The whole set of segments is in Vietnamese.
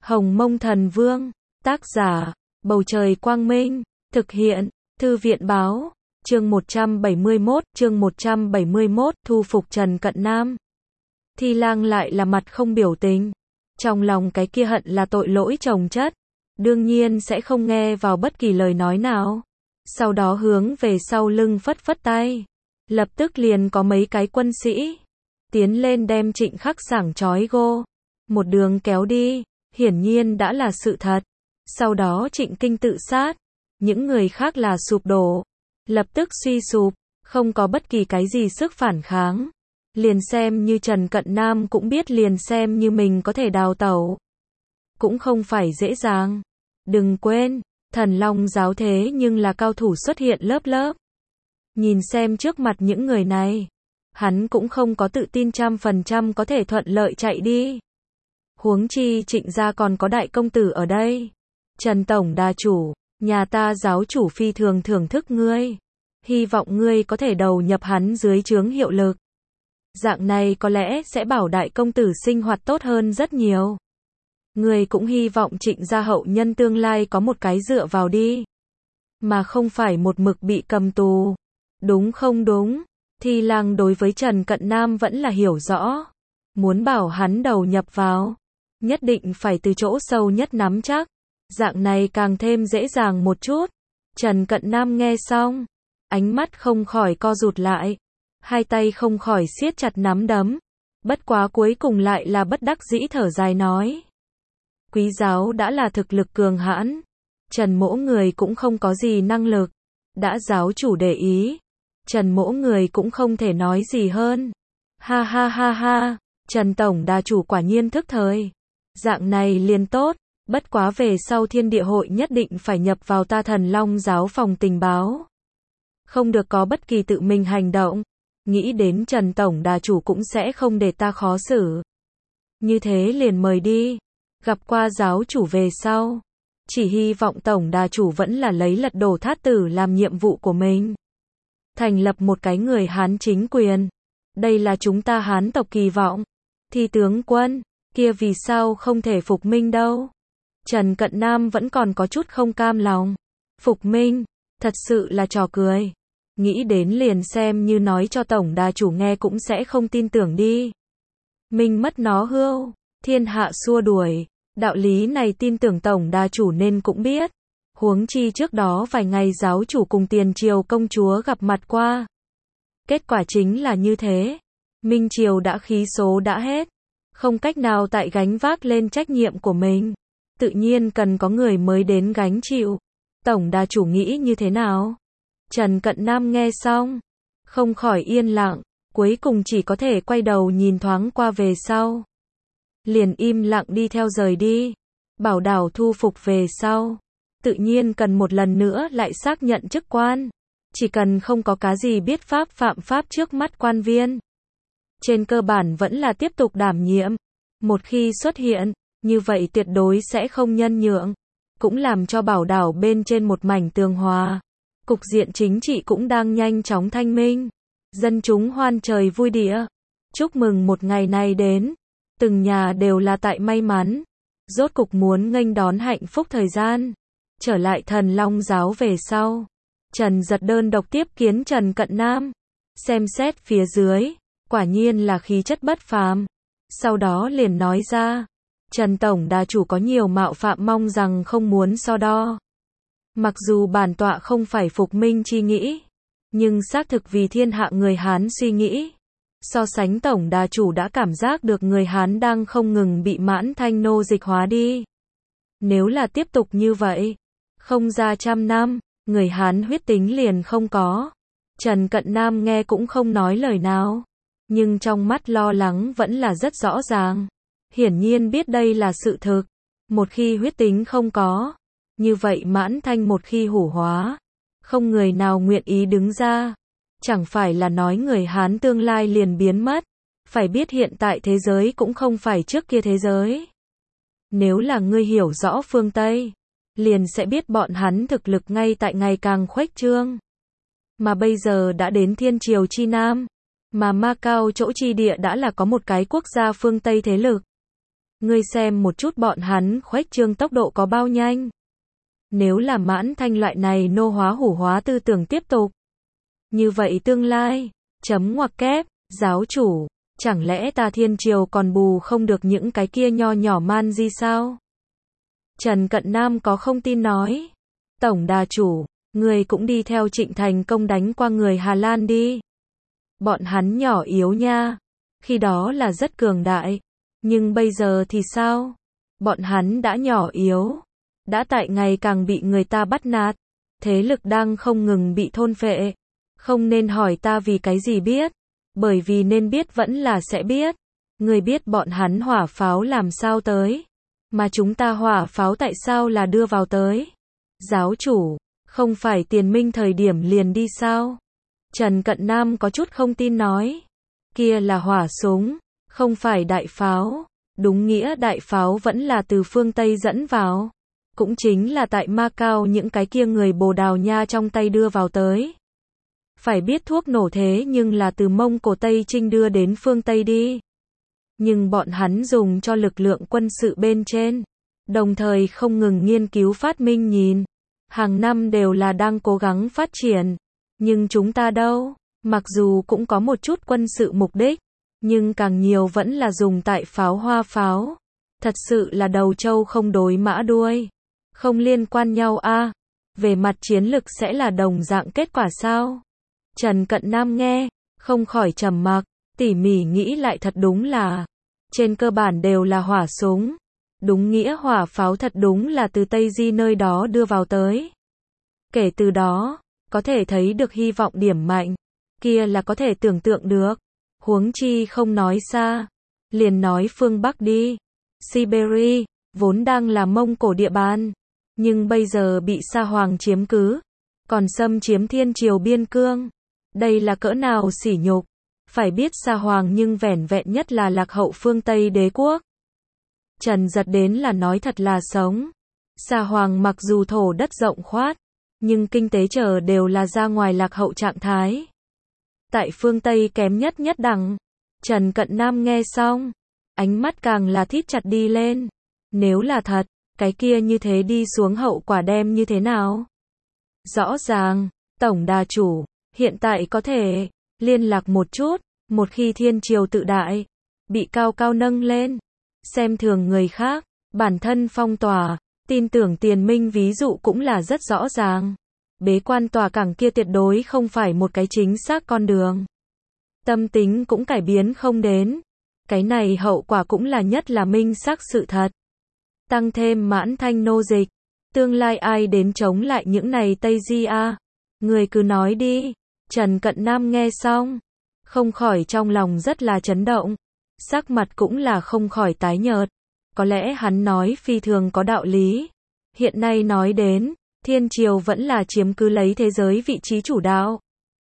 Hồng Mông Thần Vương, tác giả, Bầu Trời Quang Minh, thực hiện, Thư viện Báo, chương 171, thu phục Trần Cận Nam. Thi Lang lại là mặt không biểu tình, trong lòng cái kia hận là tội lỗi chồng chất, đương nhiên sẽ không nghe vào bất kỳ lời nói nào. Sau đó hướng về sau lưng phất phất tay, lập tức liền có mấy cái quân sĩ tiến lên đem Trịnh Khắc Sảng trói gô, một đường kéo đi, hiển nhiên đã là sự thật. Sau đó Trịnh Kinh tự sát, những người khác là sụp đổ, lập tức suy sụp, không có bất kỳ cái gì sức phản kháng. Liền xem như Trần Cận Nam cũng biết liền xem như mình có thể đào tẩu, cũng không phải dễ dàng. Đừng quên, Thần Long giáo thế nhưng là cao thủ xuất hiện lớp lớp. Nhìn xem trước mặt những người này, hắn cũng không có tự tin 100% có thể thuận lợi chạy đi. Huống chi Trịnh gia còn có đại công tử ở đây. Trần Tổng Đà Chủ, nhà ta giáo chủ phi thường thưởng thức ngươi, hy vọng ngươi có thể đầu nhập hắn dưới trướng hiệu lực. Dạng này có lẽ sẽ bảo đại công tử sinh hoạt tốt hơn rất nhiều. Ngươi cũng hy vọng Trịnh gia hậu nhân tương lai có một cái dựa vào đi, mà không phải một mực bị cầm tù. Đúng không đúng? Thi Lang đối với Trần Cận Nam vẫn là hiểu rõ. Muốn bảo hắn đầu nhập vào, nhất định phải từ chỗ sâu nhất nắm chắc. Dạng này càng thêm dễ dàng một chút. Trần Cận Nam nghe xong, ánh mắt không khỏi co rụt lại, hai tay không khỏi siết chặt nắm đấm. Bất quá cuối cùng lại là bất đắc dĩ thở dài nói. Quý giáo đã là thực lực cường hãn, Trần mỗ người cũng không có gì năng lực. Đã giáo chủ để ý, Trần mỗ người cũng không thể nói gì hơn. Ha ha ha ha, Trần Tổng Đà Chủ quả nhiên thức thời. Dạng này liền tốt, bất quá về sau Thiên Địa Hội nhất định phải nhập vào ta Thần Long giáo phòng tình báo. Không được có bất kỳ tự mình hành động. Nghĩ đến Trần Tổng Đà Chủ cũng sẽ không để ta khó xử. Như thế liền mời đi. Gặp qua giáo chủ về sau, chỉ hy vọng Tổng Đà Chủ vẫn là lấy lật đổ Thát Tử làm nhiệm vụ của mình. Thành lập một cái người Hán chính quyền. Đây là chúng ta Hán tộc kỳ vọng. Thì tướng quân, kia vì sao không thể phục minh đâu? Trần Cận Nam vẫn còn có chút không cam lòng. Phục minh, thật sự là trò cười. Nghĩ đến liền xem như nói cho Tổng Đà Chủ nghe cũng sẽ không tin tưởng đi. Minh mất nó hưu, thiên hạ xua đuổi. Đạo lý này tin tưởng Tổng Đà Chủ nên cũng biết. Huống chi trước đó vài ngày giáo chủ cùng Tiền Triều công chúa gặp mặt qua. Kết quả chính là như thế. Minh Triều đã khí số đã hết, không cách nào tại gánh vác lên trách nhiệm của mình. Tự nhiên cần có người mới đến gánh chịu. Tổng Đà Chủ nghĩ như thế nào? Trần Cận Nam nghe xong, không khỏi yên lặng, cuối cùng chỉ có thể quay đầu nhìn thoáng qua về sau. Liền im lặng đi theo rời đi. Bảo đảo thu phục về sau, tự nhiên cần một lần nữa lại xác nhận chức quan. Chỉ cần không có cái gì biết pháp phạm pháp trước mắt quan viên, trên cơ bản vẫn là tiếp tục đảm nhiệm. Một khi xuất hiện, như vậy tuyệt đối sẽ không nhân nhượng, cũng làm cho bảo đảo bên trên một mảnh tường hòa. Cục diện chính trị cũng đang nhanh chóng thanh minh. Dân chúng hoan trời vui địa. Chúc mừng một ngày này đến. Từng nhà đều là tại may mắn. Rốt cục muốn nghênh đón hạnh phúc thời gian. Trở lại Thần Long giáo về sau, Trần Giật đơn độc tiếp kiến Trần Cận Nam. Xem xét phía dưới, quả nhiên là khí chất bất phàm. Sau đó liền nói ra, Trần Tổng Đà Chủ có nhiều mạo phạm, mong rằng không muốn so đo. Mặc dù bản tọa không phải phục minh chi nghĩ, nhưng xác thực vì thiên hạ người Hán suy nghĩ. So sánh Tổng Đà Chủ đã cảm giác được người Hán đang không ngừng bị mãn thanh nô dịch hóa đi. Nếu là tiếp tục như vậy, không ra 100 năm, người Hán huyết tính liền không có. Trần Cận Nam nghe cũng không nói lời nào, nhưng trong mắt lo lắng vẫn là rất rõ ràng. Hiển nhiên biết đây là sự thực. Một khi huyết tính không có, như vậy mãn thanh một khi hủ hóa, không người nào nguyện ý đứng ra. Chẳng phải là nói người Hán tương lai liền biến mất. Phải biết hiện tại thế giới cũng không phải trước kia thế giới. Nếu là ngươi hiểu rõ phương Tây, liền sẽ biết bọn hắn thực lực ngay tại ngày càng khuếch trương. Mà bây giờ đã đến Thiên Triều chi Nam, mà Macao chỗ chi địa đã là có một cái quốc gia phương Tây thế lực. Ngươi xem một chút bọn hắn khuếch trương tốc độ có bao nhanh. Nếu là Mãn Thanh loại này nô hóa hủ hóa tư tưởng tiếp tục. Như vậy tương lai, chấm ngoặc kép, giáo chủ, chẳng lẽ ta thiên triều còn bù không được những cái kia nho nhỏ man di sao? Trần Cận Nam có không tin nói. Tổng đà chủ, người cũng đi theo Trịnh Thành Công đánh qua người Hà Lan đi. Bọn hắn nhỏ yếu nha. Khi đó là rất cường đại. Nhưng bây giờ thì sao? Bọn hắn đã nhỏ yếu. Đã tại ngày càng bị người ta bắt nạt. Thế lực đang không ngừng bị thôn phệ. Không nên hỏi ta vì cái gì biết. Bởi vì nên biết vẫn là sẽ biết. Người biết bọn hắn hỏa pháo làm sao tới. Mà chúng ta hỏa pháo tại sao là đưa vào tới. Giáo chủ, không phải Tiền Minh thời điểm liền đi sao? Trần Cận Nam có chút không tin nói. Kia là hỏa súng, không phải đại pháo. Đúng nghĩa đại pháo vẫn là từ phương Tây dẫn vào. Cũng chính là tại Macau những cái kia người Bồ Đào Nha trong tay đưa vào tới. Phải biết thuốc nổ thế nhưng là từ Mông Cổ Tây Trinh đưa đến phương Tây đi. Nhưng bọn hắn dùng cho lực lượng quân sự bên trên. Đồng thời không ngừng nghiên cứu phát minh nhìn. Hàng năm đều là đang cố gắng phát triển. Nhưng chúng ta đâu? Mặc dù cũng có một chút quân sự mục đích. Nhưng càng nhiều vẫn là dùng tại pháo hoa pháo. Thật sự là đầu trâu không đối mã đuôi. Không liên quan nhau a. Về mặt chiến lực sẽ là đồng dạng kết quả sao? Trần Cận Nam nghe, không khỏi trầm mặc, tỉ mỉ nghĩ lại thật đúng là. Trên cơ bản đều là hỏa súng. Đúng nghĩa hỏa pháo thật đúng là từ Tây Di nơi đó đưa vào tới. Kể từ đó, có thể thấy được hy vọng điểm mạnh. Kia là có thể tưởng tượng được. Huống chi không nói xa. Liền nói phương Bắc đi. Siberia, vốn đang là Mông Cổ địa bàn. Nhưng bây giờ bị Sa Hoàng chiếm cứ. Còn xâm chiếm Thiên Triều biên cương. Đây là cỡ nào sỉ nhục. Phải biết Sa Hoàng nhưng vẻn vẹn nhất là lạc hậu phương Tây đế quốc. Trần giật đến là nói thật là sống. Sa Hoàng mặc dù thổ đất rộng khoát. Nhưng kinh tế trở đều là ra ngoài lạc hậu trạng thái. Tại phương Tây kém nhất nhất đẳng. Trần Cận Nam nghe xong. Ánh mắt càng là thít chặt đi lên. Nếu là thật, cái kia như thế đi xuống hậu quả đem như thế nào? Rõ ràng, Tổng đà chủ, hiện tại có thể liên lạc một chút. Một khi Thiên Triều tự đại, bị cao cao nâng lên. Xem thường người khác, bản thân phong tỏa. Tin tưởng Tiền Minh ví dụ cũng là rất rõ ràng. Bế quan tòa cảng kia tuyệt đối không phải một cái chính xác con đường. Tâm tính cũng cải biến không đến. Cái này hậu quả cũng là nhất là minh xác sự thật. Tăng thêm Mãn Thanh nô dịch. Tương lai ai đến chống lại những này Tây Di a? Người cứ nói đi. Trần Cận Nam nghe xong. Không khỏi trong lòng rất là chấn động. Sắc mặt cũng là không khỏi tái nhợt. Có lẽ hắn nói phi thường có đạo lý. Hiện nay nói đến, Thiên Triều vẫn là chiếm cứ lấy thế giới vị trí chủ đạo.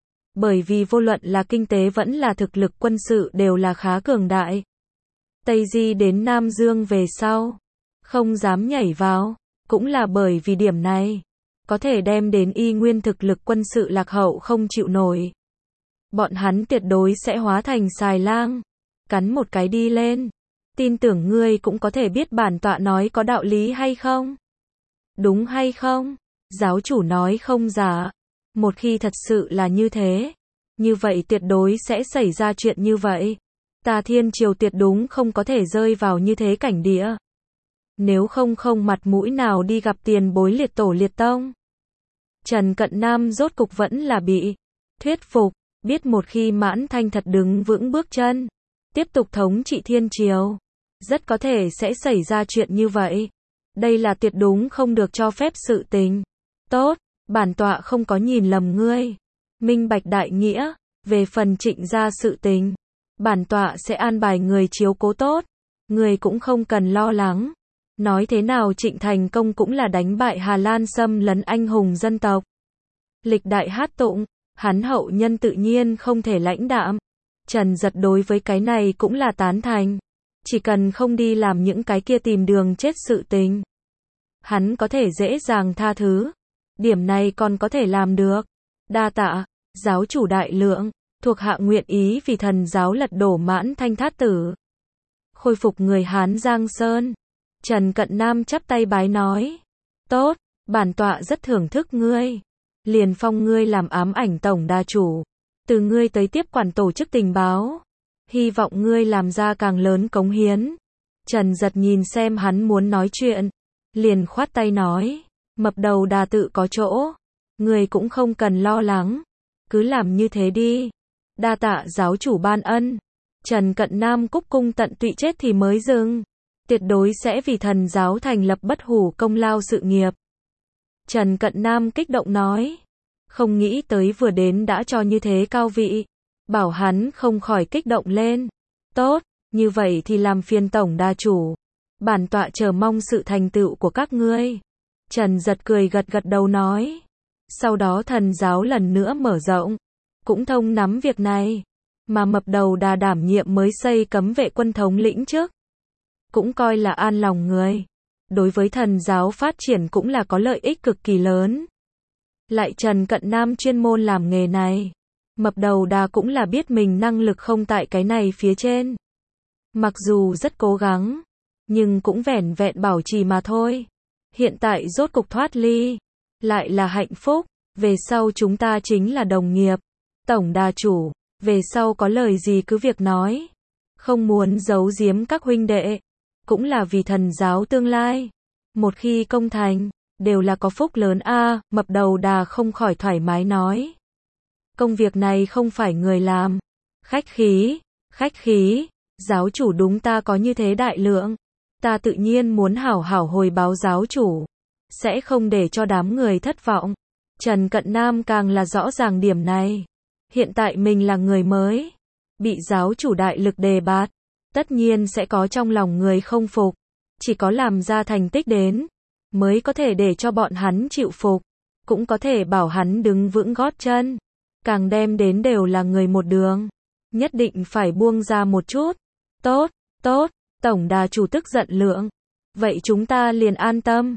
Bởi vì vô luận là kinh tế vẫn là thực lực quân sự đều là khá cường đại. Tây Di đến Nam Dương về sau, không dám nhảy vào, cũng là bởi vì điểm này. Có thể đem đến y nguyên thực lực quân sự lạc hậu không chịu nổi. Bọn hắn tuyệt đối sẽ hóa thành xài lang. Cắn một cái đi lên. Tin tưởng ngươi cũng có thể biết bản tọa nói có đạo lý hay không? Đúng hay không? Giáo chủ nói không giả. Một khi thật sự là như thế, như vậy tuyệt đối sẽ xảy ra chuyện như vậy. Ta Thiên Triều tuyệt đúng không có thể rơi vào như thế cảnh địa. Nếu không mặt mũi nào đi gặp tiền bối liệt tổ liệt tông. Trần Cận Nam rốt cục vẫn là bị thuyết phục, biết một khi Mãn Thanh thật đứng vững bước chân, tiếp tục thống trị Thiên Triều, rất có thể sẽ xảy ra chuyện như vậy. Đây là tuyệt đúng không được cho phép sự tình. Tốt, bản tọa không có nhìn lầm ngươi. Minh bạch đại nghĩa, về phần Trịnh gia sự tình, bản tọa sẽ an bài người chiếu cố tốt. Người cũng không cần lo lắng. Nói thế nào Trịnh Thành Công cũng là đánh bại Hà Lan xâm lấn anh hùng dân tộc. Lịch đại hát tụng, hắn hậu nhân tự nhiên không thể lãnh đạm. Trần giật đối với cái này cũng là tán thành. Chỉ cần không đi làm những cái kia tìm đường chết sự tình, hắn có thể dễ dàng tha thứ. Điểm này còn có thể làm được. Đa tạ, giáo chủ đại lượng, thuộc hạ nguyện ý vì thần giáo lật đổ Mãn Thanh thát tử. khôi phục người Hán Giang Sơn. Trần Cận Nam chắp tay bái nói, tốt, bản tọa rất thưởng thức ngươi. Liền phong ngươi làm ám ảnh tổng đà chủ. Từ ngươi tới tiếp quản tổ chức tình báo. Hy vọng ngươi làm ra càng lớn cống hiến. Trần Giật nhìn xem hắn muốn nói chuyện. Liền khoát tay nói, Mập Đầu Đà tự có chỗ. Ngươi cũng không cần lo lắng. Cứ làm như thế đi. Đa tạ giáo chủ ban ân. Trần Cận Nam cúc cung tận tụy chết thì mới dừng. Tuyệt đối sẽ vì thần giáo thành lập bất hủ công lao sự nghiệp. Trần Cận Nam kích động nói. Không nghĩ tới vừa đến đã cho như thế cao vị. Bảo hắn không khỏi kích động lên. Tốt, như vậy thì làm phiền tổng đà chủ. Bản tọa chờ mong sự thành tựu của các ngươi. Trần Giật cười gật gật đầu nói. Sau đó thần giáo lần nữa mở rộng. Cũng thông nắm việc này. Mà Mập Đầu Đà đảm nhiệm mới xây cấm vệ quân thống lĩnh trước. Cũng coi là an lòng người. Đối với thần giáo phát triển cũng là có lợi ích cực kỳ lớn. Lại Trần Cận Nam chuyên môn làm nghề này. Mập Đầu Đà cũng là biết mình năng lực không tại cái này phía trên. Mặc dù rất cố gắng, nhưng cũng vẻn vẹn bảo trì mà thôi. Hiện tại rốt cục thoát ly. Lại là hạnh phúc. Về sau chúng ta chính là đồng nghiệp. Tổng đà chủ, về sau có lời gì cứ việc nói. Không muốn giấu giếm các huynh đệ. Cũng là vì thần giáo tương lai. Một khi công thành, đều là có phúc lớn a. Mập Đầu Đà không khỏi thoải mái nói. Công việc này không phải người làm. Khách khí, giáo chủ đúng ta có như thế đại lượng. Ta tự nhiên muốn hảo hảo hồi báo giáo chủ. Sẽ không để cho đám người thất vọng. Trần Cận Nam càng là rõ ràng điểm này. Hiện tại mình là người mới. Bị giáo chủ đại lực đề bạt. Tất nhiên sẽ có trong lòng người không phục. Chỉ có làm ra thành tích đến. Mới có thể để cho bọn hắn chịu phục. Cũng có thể bảo hắn đứng vững gót chân. Càng đem đến đều là người một đường. Nhất định phải buông ra một chút. Tốt, tổng đà chủ tức giận lượng. Vậy chúng ta liền an tâm.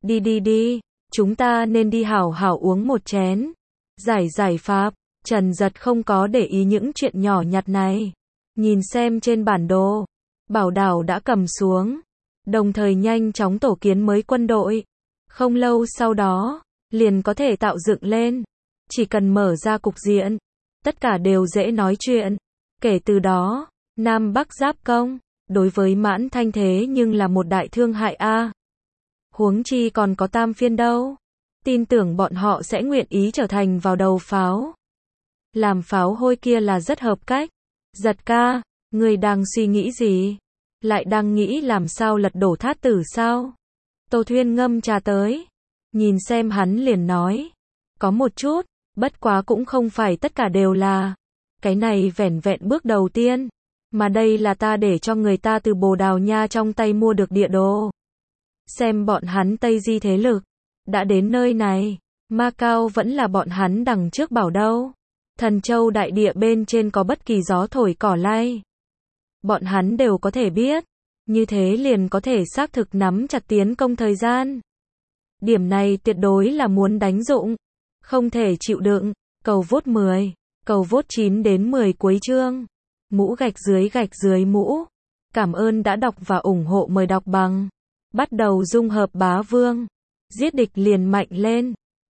Đi. Chúng ta nên đi hảo hảo uống một chén. Giải pháp. Trần Giật không có để ý những chuyện nhỏ nhặt này. Nhìn xem trên bản đồ. Bảo đảo đã cầm xuống. Đồng thời nhanh chóng tổ kiến mới quân đội. Không lâu sau đó, liền có thể tạo dựng lên. Chỉ cần mở ra cục diện. Tất cả đều dễ nói chuyện. Kể từ đó, Nam Bắc giáp công. Đối với Mãn Thanh thế nhưng là một đại thương hại a. Huống chi còn có Tam Phiên đâu. Tin tưởng bọn họ sẽ nguyện ý trở thành vào đầu pháo. Làm pháo hôi kia là rất hợp cách. Giật ca, người đang suy nghĩ gì? Lại đang nghĩ làm sao lật đổ Thát Tử sao? Tô Thuyên ngâm trà tới. Nhìn xem hắn liền nói. Có một chút, bất quá cũng không phải tất cả đều là. Cái này vẻn vẹn bước đầu tiên. Mà đây là ta để cho người ta từ Bồ Đào Nha trong tay mua được địa đồ. Xem bọn hắn Tây Di thế lực. Đã đến nơi này. Macau vẫn là bọn hắn đằng trước bảo đâu. Thần Châu đại địa bên trên có bất kỳ gió thổi cỏ lay. Bọn hắn đều có thể biết. Như thế liền có thể xác thực nắm chặt tiến công thời gian. Điểm này tuyệt đối là muốn đánh dụng. Không thể chịu đựng. Cầu vote 10. Cầu vote 9 đến 10 cuối chương. Mũ gạch dưới mũ. Cảm ơn đã đọc và ủng hộ, mời đọc bằng. Bắt đầu dung hợp bá vương. Giết địch liền mạnh lên.